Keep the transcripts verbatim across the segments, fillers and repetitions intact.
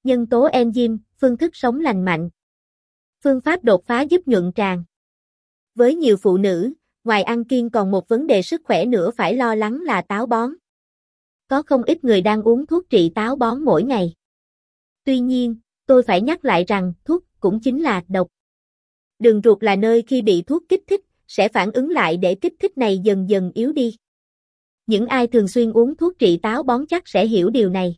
Nhân tố enzyme, phương thức sống lành mạnh. Phương pháp đột phá giúp nhuận tràng. Với nhiều phụ nữ, ngoài ăn kiêng còn một vấn đề sức khỏe nữa phải lo lắng là táo bón. Có không ít người đang uống thuốc trị táo bón mỗi ngày. Tuy nhiên, tôi phải nhắc lại rằng thuốc cũng chính là độc. Đường ruột là nơi khi bị thuốc kích thích, sẽ phản ứng lại để kích thích này dần dần yếu đi. Những ai thường xuyên uống thuốc trị táo bón chắc sẽ hiểu điều này.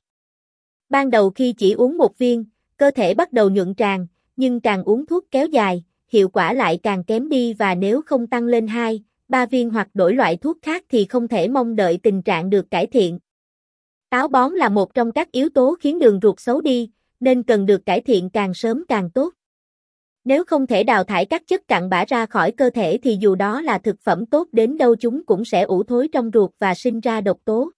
Ban đầu khi chỉ uống một viên, cơ thể bắt đầu nhuận tràng, nhưng càng uống thuốc kéo dài, hiệu quả lại càng kém đi và nếu không tăng lên hai, ba viên hoặc đổi loại thuốc khác thì không thể mong đợi tình trạng được cải thiện. Táo bón là một trong các yếu tố khiến đường ruột xấu đi, nên cần được cải thiện càng sớm càng tốt. Nếu không thể đào thải các chất cặn bã ra khỏi cơ thể thì dù đó là thực phẩm tốt đến đâu chúng cũng sẽ ủ thối trong ruột và sinh ra độc tố.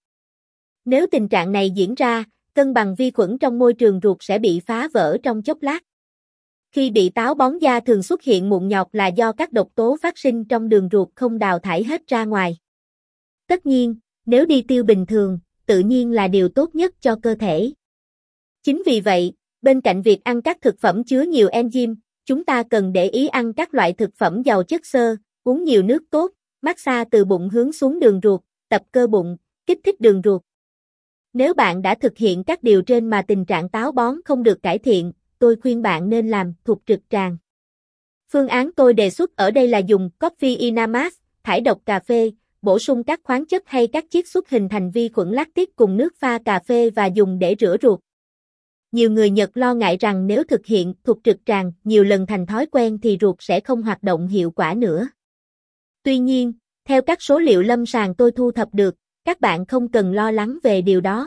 Nếu tình trạng này diễn ra, cân bằng vi khuẩn trong môi trường ruột sẽ bị phá vỡ trong chốc lát. Khi bị táo bón da thường xuất hiện mụn nhọt là do các độc tố phát sinh trong đường ruột không đào thải hết ra ngoài. Tất nhiên, nếu đi tiêu bình thường, tự nhiên là điều tốt nhất cho cơ thể. Chính vì vậy, bên cạnh việc ăn các thực phẩm chứa nhiều enzyme, chúng ta cần để ý ăn các loại thực phẩm giàu chất xơ, uống nhiều nước tốt, massage từ bụng hướng xuống đường ruột, tập cơ bụng, kích thích đường ruột. Nếu bạn đã thực hiện các điều trên mà tình trạng táo bón không được cải thiện, tôi khuyên bạn nên làm thục trực tràng. Phương án tôi đề xuất ở đây là dùng Coffee Inamas, thải độc cà phê, bổ sung các khoáng chất hay các chiết xuất hình thành vi khuẩn lactic cùng nước pha cà phê và dùng để rửa ruột. Nhiều người Nhật lo ngại rằng nếu thực hiện thục trực tràng nhiều lần thành thói quen thì ruột sẽ không hoạt động hiệu quả nữa. Tuy nhiên, theo các số liệu lâm sàng tôi thu thập được, các bạn không cần lo lắng về điều đó.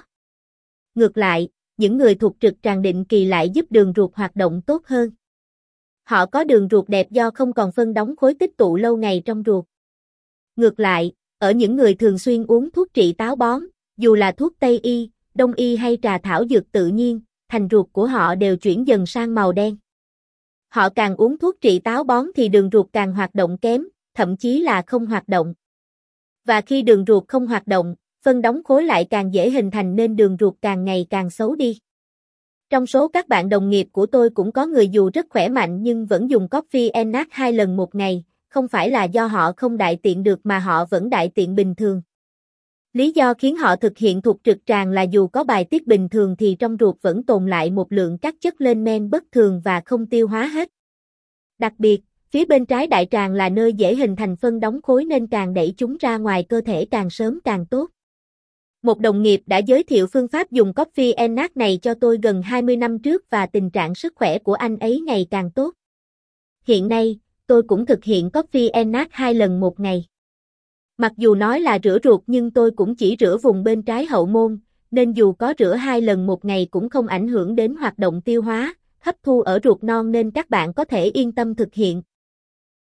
Ngược lại, những người thục trực tràng định kỳ lại giúp đường ruột hoạt động tốt hơn. Họ có đường ruột đẹp do không còn phân đóng khối tích tụ lâu ngày trong ruột. Ngược lại, ở những người thường xuyên uống thuốc trị táo bón, dù là thuốc Tây y, Đông y hay trà thảo dược tự nhiên, thành ruột của họ đều chuyển dần sang màu đen. Họ càng uống thuốc trị táo bón thì đường ruột càng hoạt động kém, thậm chí là không hoạt động. Và khi đường ruột không hoạt động, phân đóng khối lại càng dễ hình thành nên đường ruột càng ngày càng xấu đi. Trong số các bạn đồng nghiệp của tôi cũng có người dù rất khỏe mạnh nhưng vẫn dùng Coffee Enac hai lần một ngày, không phải là do họ không đại tiện được mà họ vẫn đại tiện bình thường. Lý do khiến họ thực hiện thục trực tràng là dù có bài tiết bình thường thì trong ruột vẫn tồn lại một lượng các chất lên men bất thường và không tiêu hóa hết. Đặc biệt, phía bên trái đại tràng là nơi dễ hình thành phân đóng khối nên càng đẩy chúng ra ngoài cơ thể càng sớm càng tốt. Một đồng nghiệp đã giới thiệu phương pháp dùng Coffee Enac này cho tôi gần hai mươi năm trước và tình trạng sức khỏe của anh ấy ngày càng tốt. Hiện nay, tôi cũng thực hiện Coffee Enac hai lần một ngày. Mặc dù nói là rửa ruột nhưng tôi cũng chỉ rửa vùng bên trái hậu môn, nên dù có rửa hai lần một ngày cũng không ảnh hưởng đến hoạt động tiêu hóa, hấp thu ở ruột non nên các bạn có thể yên tâm thực hiện.